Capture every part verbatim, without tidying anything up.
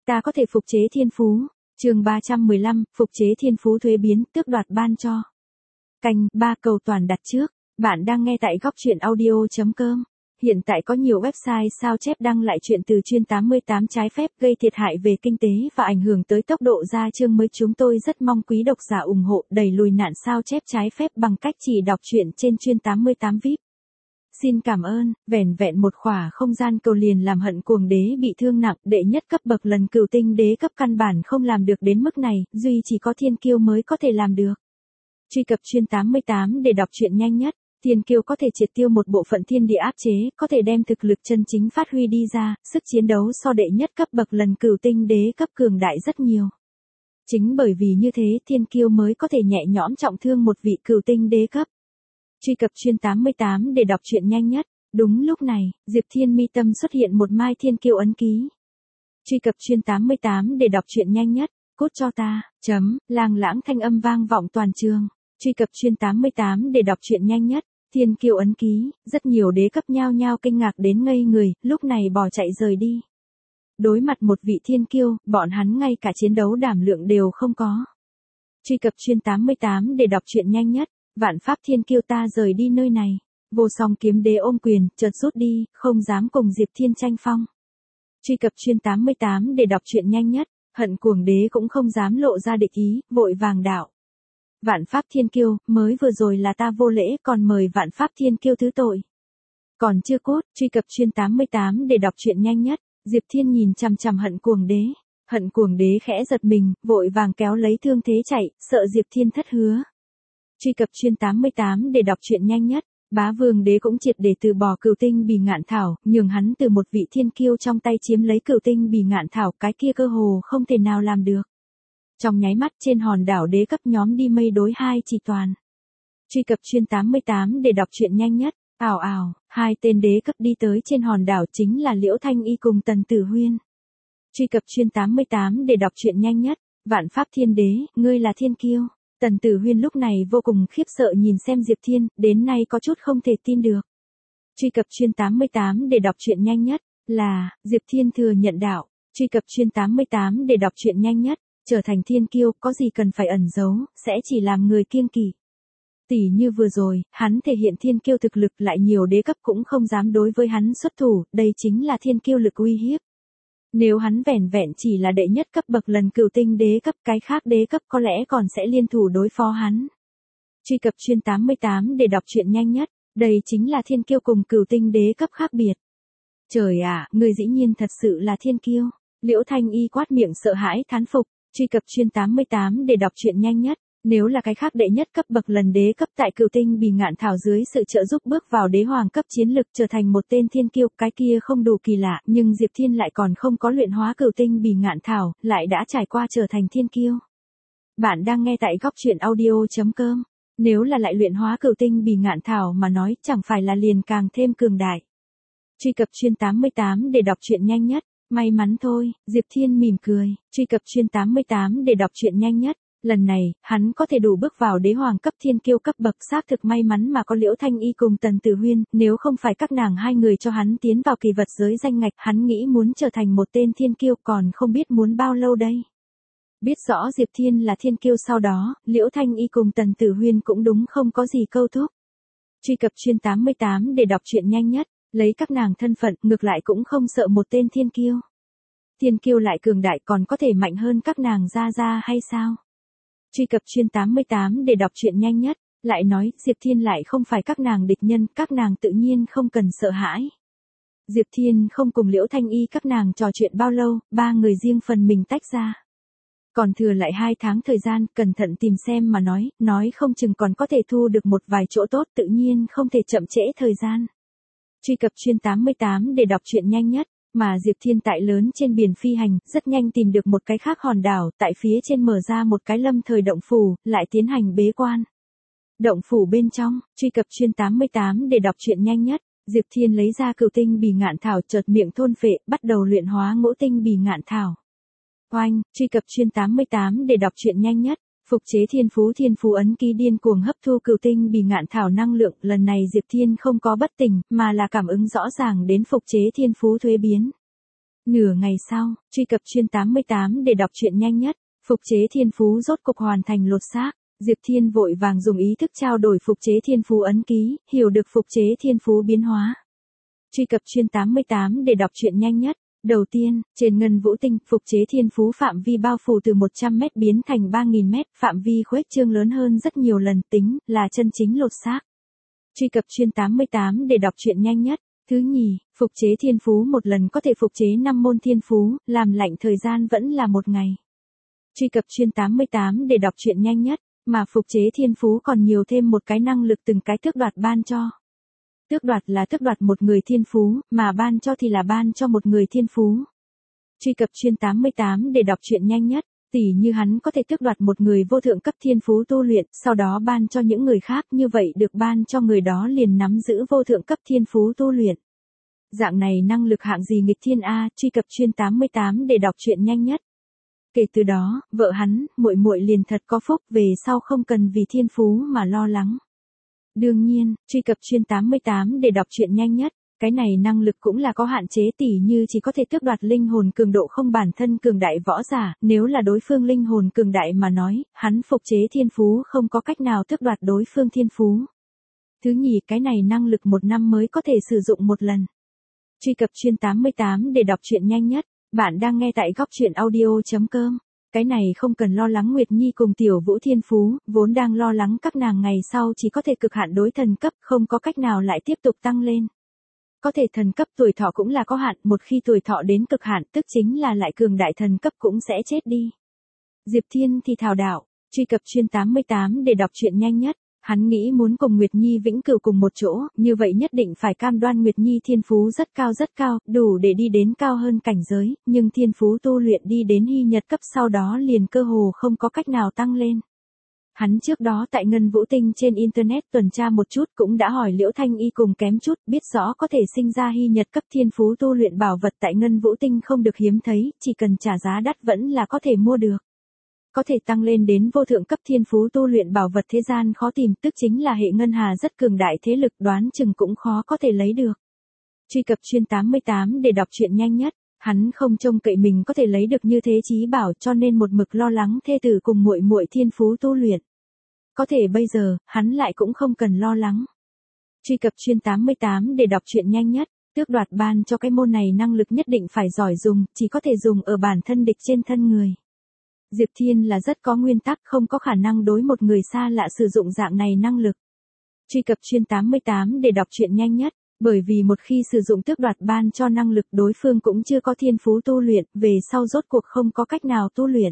Ta có thể phục chế thiên phú. Chương ba trăm mười lăm, phục chế thiên phú thuế biến, tước đoạt ban cho. Canh ba cầu toàn đặt trước. Bạn đang nghe tại góc truyện audio chấm com. Hiện tại có nhiều website sao chép đăng lại chuyện từ chuyên tám mươi tám trái phép gây thiệt hại về kinh tế và ảnh hưởng tới tốc độ ra chương mới. Chúng tôi rất mong quý độc giả ủng hộ đẩy lùi nạn sao chép trái phép bằng cách chỉ đọc truyện trên chuyên tám mươi tám vi ai pi. Xin cảm ơn. Vẻn vẹn một khỏa không gian cầu liền làm Hận Cuồng Đế bị thương nặng, đệ nhất cấp bậc lần Cửu Tinh Đế cấp căn bản không làm được đến mức này, duy chỉ có Thiên Kiêu mới có thể làm được. Truy cập chuyên tám mươi tám để đọc truyện nhanh nhất. Thiên Kiêu có thể triệt tiêu một bộ phận thiên địa áp chế, có thể đem thực lực chân chính phát huy đi ra, sức chiến đấu so đệ nhất cấp bậc lần Cửu Tinh Đế cấp cường đại rất nhiều. Chính bởi vì như thế Thiên Kiêu mới có thể nhẹ nhõm trọng thương một vị Cửu Tinh Đế cấp. Truy cập chuyên tám mươi tám để đọc truyện nhanh nhất. Đúng lúc này, Diệp Thiên mi tâm xuất hiện một mai Thiên Kiêu ấn ký. Truy cập chuyên tám mươi tám để đọc truyện nhanh nhất. Cút cho ta, chấm, lang lãng thanh âm vang vọng toàn trường. Truy cập chuyên tám mươi tám để đọc truyện nhanh nhất. Thiên Kiêu ấn ký, rất nhiều đế cấp nhao nhao kinh ngạc đến ngây người, lúc này bỏ chạy rời đi. Đối mặt một vị Thiên Kiêu, bọn hắn ngay cả chiến đấu đảm lượng đều không có. Truy cập chuyên tám mươi tám để đọc truyện nhanh nhất. Vạn pháp Thiên Kiêu ta rời đi nơi này. Vô Song Kiếm Đế ôm quyền, chợt rút đi, không dám cùng Diệp Thiên tranh phong. Truy cập chuyên tám mươi tám để đọc truyện nhanh nhất. Hận Cuồng Đế cũng không dám lộ ra địch ý, vội vàng đạo. Vạn pháp Thiên Kiêu, mới vừa rồi là ta vô lễ, còn mời Vạn pháp Thiên Kiêu thứ tội. Còn chưa cốt. Truy cập chuyên tám mươi tám để đọc truyện nhanh nhất. Diệp Thiên nhìn chằm chằm Hận Cuồng Đế. Hận Cuồng Đế khẽ giật mình, vội vàng kéo lấy thương thế chạy, sợ Diệp Thiên thất hứa. Truy cập chuyên tám mươi tám để đọc truyện nhanh nhất. Bá Vương Đế cũng triệt để từ bỏ Cửu Tinh Bì Ngạn Thảo, nhường hắn từ một vị Thiên Kiêu trong tay chiếm lấy Cửu Tinh Bì Ngạn Thảo, cái kia cơ hồ không thể nào làm được. Trong nháy mắt trên hòn đảo đế cấp nhóm đi mây đối hai chỉ toàn. Truy cập chuyên tám mươi tám để đọc truyện nhanh nhất. Ảo ảo, hai tên đế cấp đi tới trên hòn đảo chính là Liễu Thanh Y cùng Tần Tử Huyên. Truy cập chuyên tám mươi tám để đọc truyện nhanh nhất. Vạn pháp Thiên Đế, ngươi là Thiên Kiêu. Tần Tử Huyên lúc này vô cùng khiếp sợ nhìn xem Diệp Thiên, đến nay có chút không thể tin được. Truy cập chuyên tám mươi tám để đọc truyện nhanh nhất. Là, Diệp Thiên thừa nhận đạo. Truy cập chuyên tám mươi tám để đọc truyện nhanh nhất. Trở thành Thiên Kiêu, có gì cần phải ẩn giấu, sẽ chỉ làm người kiêng kỵ. Tỷ như vừa rồi, hắn thể hiện Thiên Kiêu thực lực, lại nhiều đế cấp cũng không dám đối với hắn xuất thủ, đây chính là Thiên Kiêu lực uy hiếp. Nếu hắn vẻn vẹn chỉ là đệ nhất cấp bậc lần Cửu Tinh Đế cấp, cái khác đế cấp có lẽ còn sẽ liên thủ đối phó hắn. Truy cập chuyên tám mươi tám để đọc truyện nhanh nhất. Đây chính là Thiên Kiêu cùng Cửu Tinh Đế cấp khác biệt. Trời ạ, người dĩ nhiên thật sự là Thiên Kiêu. Liễu Thanh Y quát miệng sợ hãi thán phục. Truy cập chuyên tám mươi tám để đọc truyện nhanh nhất. Nếu là cái khác đệ nhất cấp bậc lần đế cấp tại Cửu Tinh Bì Ngạn Thảo dưới sự trợ giúp bước vào đế hoàng cấp chiến lực trở thành một tên Thiên Kiêu, cái kia không đủ kỳ lạ, nhưng Diệp Thiên lại còn không có luyện hóa Cửu Tinh Bì Ngạn Thảo, lại đã trải qua trở thành Thiên Kiêu. Bạn đang nghe tại góc truyện audio chấm com. Nếu là lại luyện hóa Cửu Tinh Bì Ngạn Thảo mà nói, chẳng phải là liền càng thêm cường đại. Truy cập chuyên tám mươi tám để đọc truyện nhanh nhất. May mắn thôi, Diệp Thiên mỉm cười. Truy cập chuyên tám mươi tám để đọc truyện nhanh nhất. Lần này, hắn có thể đủ bước vào đế hoàng cấp Thiên Kiêu cấp bậc, xác thực may mắn mà có Liễu Thanh Y cùng Tần Tử Huyên, nếu không phải các nàng hai người cho hắn tiến vào kỳ vật giới danh ngạch, hắn nghĩ muốn trở thành một tên Thiên Kiêu còn không biết muốn bao lâu đây. Biết rõ Diệp Thiên là Thiên Kiêu sau đó, Liễu Thanh Y cùng Tần Tử Huyên cũng đúng không có gì câu thúc. Truy cập chuyên tám mươi tám để đọc truyện nhanh nhất. Lấy các nàng thân phận, ngược lại cũng không sợ một tên Thiên Kiêu. Thiên Kiêu lại cường đại còn có thể mạnh hơn các nàng ra ra hay sao? Truy cập chuyên tám mươi tám để đọc truyện nhanh nhất. Lại nói, Diệp Thiên lại không phải các nàng địch nhân, các nàng tự nhiên không cần sợ hãi. Diệp Thiên không cùng Liễu Thanh Y các nàng trò chuyện bao lâu, ba người riêng phần mình tách ra. Còn thừa lại hai tháng thời gian, cẩn thận tìm xem mà nói, nói không chừng còn có thể thu được một vài chỗ tốt, tự nhiên không thể chậm trễ thời gian. Truy cập chuyên tám mươi tám để đọc truyện nhanh nhất. Mà Diệp Thiên tại lớn trên biển phi hành, rất nhanh tìm được một cái khác hòn đảo, tại phía trên mở ra một cái lâm thời động phủ, lại tiến hành bế quan. Động phủ bên trong. Truy cập chuyên tám mươi tám để đọc truyện nhanh nhất. Diệp Thiên lấy ra Cửu Tinh Bì Ngạn Thảo, chợt miệng thôn phệ, bắt đầu luyện hóa Ngũ Tinh Bì Ngạn Thảo. Oanh. Truy cập chuyên tám mươi tám để đọc truyện nhanh nhất. Phục chế thiên phú thiên phú ấn ký điên cuồng hấp thu Cửu Tinh Bì Ngạn Thảo năng lượng, lần này Diệp Thiên không có bất tỉnh, mà là cảm ứng rõ ràng đến phục chế thiên phú thuế biến. Nửa ngày sau, truy cập chuyên tám mươi tám để đọc truyện nhanh nhất. Phục chế thiên phú rốt cục hoàn thành lột xác. Diệp Thiên vội vàng dùng ý thức trao đổi phục chế thiên phú ấn ký, hiểu được phục chế thiên phú biến hóa. Truy cập chuyên tám mươi tám để đọc truyện nhanh nhất. Đầu tiên, trên ngân vũ tinh, phục chế thiên phú phạm vi bao phủ từ một trăm mét biến thành ba nghìn mét, phạm vi khuếch trương lớn hơn rất nhiều lần, tính là chân chính lột xác. Truy cập chuyên tám mươi tám để đọc truyện nhanh nhất. Thứ nhì, phục chế thiên phú một lần có thể phục chế năm môn thiên phú, làm lạnh thời gian vẫn là một ngày. Truy cập chuyên tám mươi tám để đọc truyện nhanh nhất, mà phục chế thiên phú còn nhiều thêm một cái năng lực từng cái tước đoạt ban cho. Tước đoạt là tước đoạt một người thiên phú, mà ban cho thì là ban cho một người thiên phú. Truy cập chuyên tám mươi tám để đọc truyện nhanh nhất, tỉ như hắn có thể tước đoạt một người vô thượng cấp thiên phú tu luyện, sau đó ban cho những người khác, như vậy được ban cho người đó liền nắm giữ vô thượng cấp thiên phú tu luyện. Dạng này năng lực hạng gì nghịch thiên a, truy cập chuyên tám mươi tám để đọc truyện nhanh nhất. Kể từ đó, vợ hắn, muội muội liền thật có phúc, về sau không cần vì thiên phú mà lo lắng. Đương nhiên, truy cập chuyên tám mươi tám để đọc truyện nhanh nhất, cái này năng lực cũng là có hạn chế, tỉ như chỉ có thể tước đoạt linh hồn cường độ không bản thân cường đại võ giả, nếu là đối phương linh hồn cường đại mà nói, hắn phục chế thiên phú không có cách nào tước đoạt đối phương thiên phú. Thứ nhì, cái này năng lực một năm mới có thể sử dụng một lần. Truy cập chuyên tám mươi tám để đọc truyện nhanh nhất. Bạn đang nghe tại góc truyện audio chấm com. Cái này không cần lo lắng Nguyệt Nhi cùng Tiểu Vũ thiên phú, vốn đang lo lắng các nàng ngày sau chỉ có thể cực hạn đối thần cấp, không có cách nào lại tiếp tục tăng lên. Có thể thần cấp tuổi thọ cũng là có hạn, một khi tuổi thọ đến cực hạn tức chính là lại cường đại thần cấp cũng sẽ chết đi. Diệp Thiên thì thảo đạo, truy cập chuyên tám mươi tám để đọc truyện nhanh nhất. Hắn nghĩ muốn cùng Nguyệt Nhi vĩnh cửu cùng một chỗ, như vậy nhất định phải cam đoan Nguyệt Nhi thiên phú rất cao rất cao, đủ để đi đến cao hơn cảnh giới, nhưng thiên phú tu luyện đi đến hy nhật cấp sau đó liền cơ hồ không có cách nào tăng lên. Hắn trước đó tại Ngân Vũ Tinh trên Internet tuần tra một chút cũng đã hỏi Liễu Thanh Y cùng kém chút, biết rõ có thể sinh ra hy nhật cấp thiên phú tu luyện bảo vật tại Ngân Vũ Tinh không được hiếm thấy, chỉ cần trả giá đắt vẫn là có thể mua được. Có thể tăng lên đến vô thượng cấp thiên phú tu luyện bảo vật thế gian khó tìm, tức chính là hệ ngân hà rất cường đại thế lực, đoán chừng cũng khó có thể lấy được. Truy cập chuyên tám mươi tám để đọc truyện nhanh nhất, hắn không trông cậy mình có thể lấy được như thế chí bảo, cho nên một mực lo lắng thê tử cùng muội muội thiên phú tu luyện. Có thể bây giờ, hắn lại cũng không cần lo lắng. Truy cập chuyên tám mươi tám để đọc truyện nhanh nhất, tước đoạt ban cho cái môn này năng lực nhất định phải giỏi dùng, chỉ có thể dùng ở bản thân địch trên thân người. Diệp Thiên là rất có nguyên tắc, không có khả năng đối một người xa lạ sử dụng dạng này năng lực. Truy cập chuyên tám mươi tám để đọc truyện nhanh nhất, bởi vì một khi sử dụng tước đoạt ban cho năng lực đối phương cũng chưa có thiên phú tu luyện, về sau rốt cuộc không có cách nào tu luyện.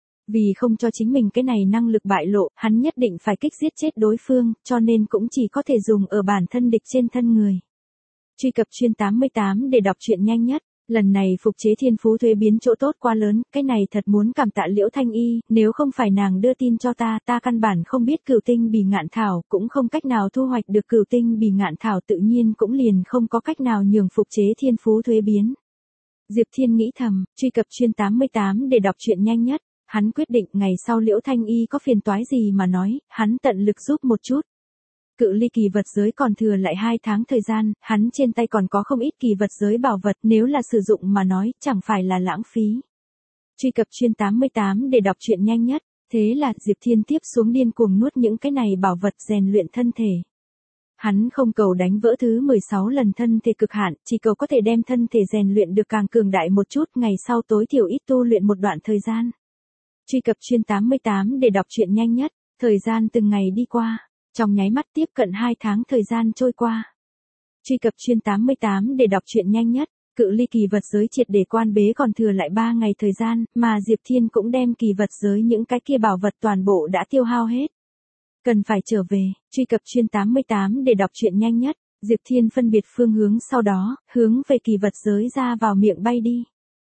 Vì không cho chính mình cái này năng lực bại lộ, hắn nhất định phải kích giết chết đối phương, cho nên cũng chỉ có thể dùng ở bản thân địch trên thân người. Truy cập chuyên tám mươi tám để đọc truyện nhanh nhất. Lần này phục chế thiên phú thuế biến chỗ tốt quá lớn, cái này thật muốn cảm tạ Liễu Thanh Y, nếu không phải nàng đưa tin cho ta, ta căn bản không biết cửu tinh bì ngạn thảo, cũng không cách nào thu hoạch được cửu tinh bì ngạn thảo, tự nhiên cũng liền không có cách nào nhường phục chế thiên phú thuế biến. Diệp Thiên nghĩ thầm, truy cập chuyên tám mươi tám để đọc truyện nhanh nhất, hắn quyết định ngày sau Liễu Thanh Y có phiền toái gì mà nói, hắn tận lực giúp một chút. Cự ly kỳ vật giới còn thừa lại hai tháng thời gian, hắn trên tay còn có không ít kỳ vật giới bảo vật, nếu là sử dụng mà nói, chẳng phải là lãng phí. Truy cập chuyên tám mươi tám để đọc truyện nhanh nhất, thế là Diệp Thiên tiếp xuống điên cuồng nuốt những cái này bảo vật rèn luyện thân thể. Hắn không cầu đánh vỡ thứ mười sáu lần thân thể cực hạn, chỉ cầu có thể đem thân thể rèn luyện được càng cường đại một chút, ngày sau tối thiểu ít tu luyện một đoạn thời gian. Truy cập chuyên tám mươi tám để đọc truyện nhanh nhất, thời gian từng ngày đi qua. Trong nháy mắt tiếp cận hai tháng thời gian trôi qua. Truy cập chuyên tám mươi tám để đọc truyện nhanh nhất, cự ly kỳ vật giới triệt để quan bế còn thừa lại ba ngày thời gian, mà Diệp Thiên cũng đem kỳ vật giới những cái kia bảo vật toàn bộ đã tiêu hao hết. Cần phải trở về, truy cập chuyên tám mươi tám để đọc truyện nhanh nhất, Diệp Thiên phân biệt phương hướng sau đó, hướng về kỳ vật giới ra vào miệng bay đi.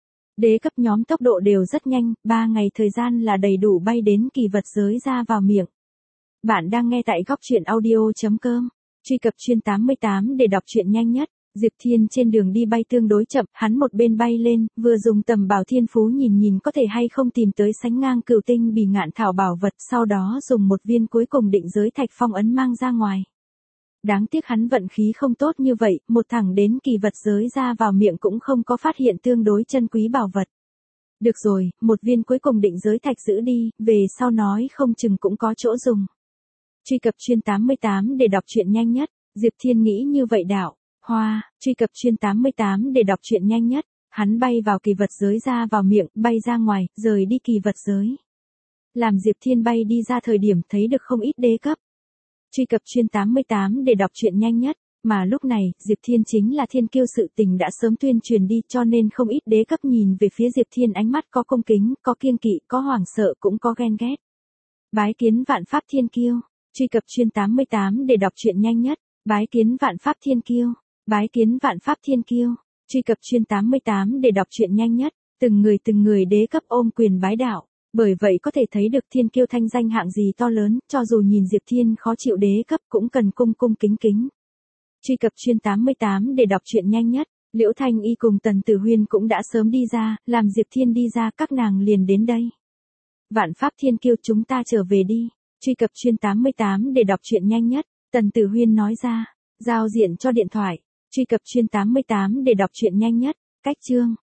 Đế cấp nhóm tốc độ đều rất nhanh, ba ngày thời gian là đầy đủ bay đến kỳ vật giới ra vào miệng. Bạn đang nghe tại góc truyện audio chấm com. Truy cập chuyên tám mươi tám để đọc truyện nhanh nhất. Diệp Thiên trên đường đi bay tương đối chậm, hắn một bên bay lên, vừa dùng tầm bảo thiên phú nhìn nhìn có thể hay không tìm tới sánh ngang cửu tinh bì ngạn thảo bảo vật, sau đó dùng một viên cuối cùng định giới thạch phong ấn mang ra ngoài. Đáng tiếc hắn vận khí không tốt như vậy, một thẳng đến kỳ vật giới ra vào miệng cũng không có phát hiện tương đối chân quý bảo vật. Được rồi, một viên cuối cùng định giới thạch giữ đi, về sau nói không chừng cũng có chỗ dùng. Truy cập chuyên tám mươi tám để đọc truyện nhanh nhất, Diệp Thiên nghĩ như vậy đạo. Hoa, truy cập chuyên tám mươi tám để đọc truyện nhanh nhất, hắn bay vào kỳ vật giới ra vào miệng, bay ra ngoài, rời đi kỳ vật giới. Làm Diệp Thiên bay đi ra thời điểm thấy được không ít đế cấp. Truy cập chuyên tám mươi tám để đọc truyện nhanh nhất, mà lúc này, Diệp Thiên chính là thiên kiêu sự tình đã sớm tuyên truyền đi cho nên không ít đế cấp nhìn về phía Diệp Thiên ánh mắt có cung kính, có kiêng kỵ, có hoảng sợ cũng có ghen ghét. Bái kiến vạn pháp thiên kiêu, truy cập chuyên tám mươi tám để đọc truyện nhanh nhất, bái kiến vạn pháp thiên kiêu, bái kiến vạn pháp thiên kiêu, truy cập chuyên tám mươi tám để đọc truyện nhanh nhất, từng người từng người đế cấp ôm quyền bái đạo. Bởi vậy có thể thấy được thiên kiêu thanh danh hạng gì to lớn, cho dù nhìn Diệp Thiên khó chịu đế cấp cũng cần cung cung kính kính. Truy cập chuyên tám mươi tám để đọc truyện nhanh nhất, Liễu Thanh Y cùng Tần Tử Huyên cũng đã sớm đi ra, làm Diệp Thiên đi ra các nàng liền đến đây. Vạn pháp thiên kiêu chúng ta trở về đi, truy cập chuyên tám mươi tám để đọc truyện nhanh nhất, Tần Tử Huyên nói ra, giao diện cho điện thoại, truy cập chuyên tám mươi tám để đọc truyện nhanh nhất, cách chương.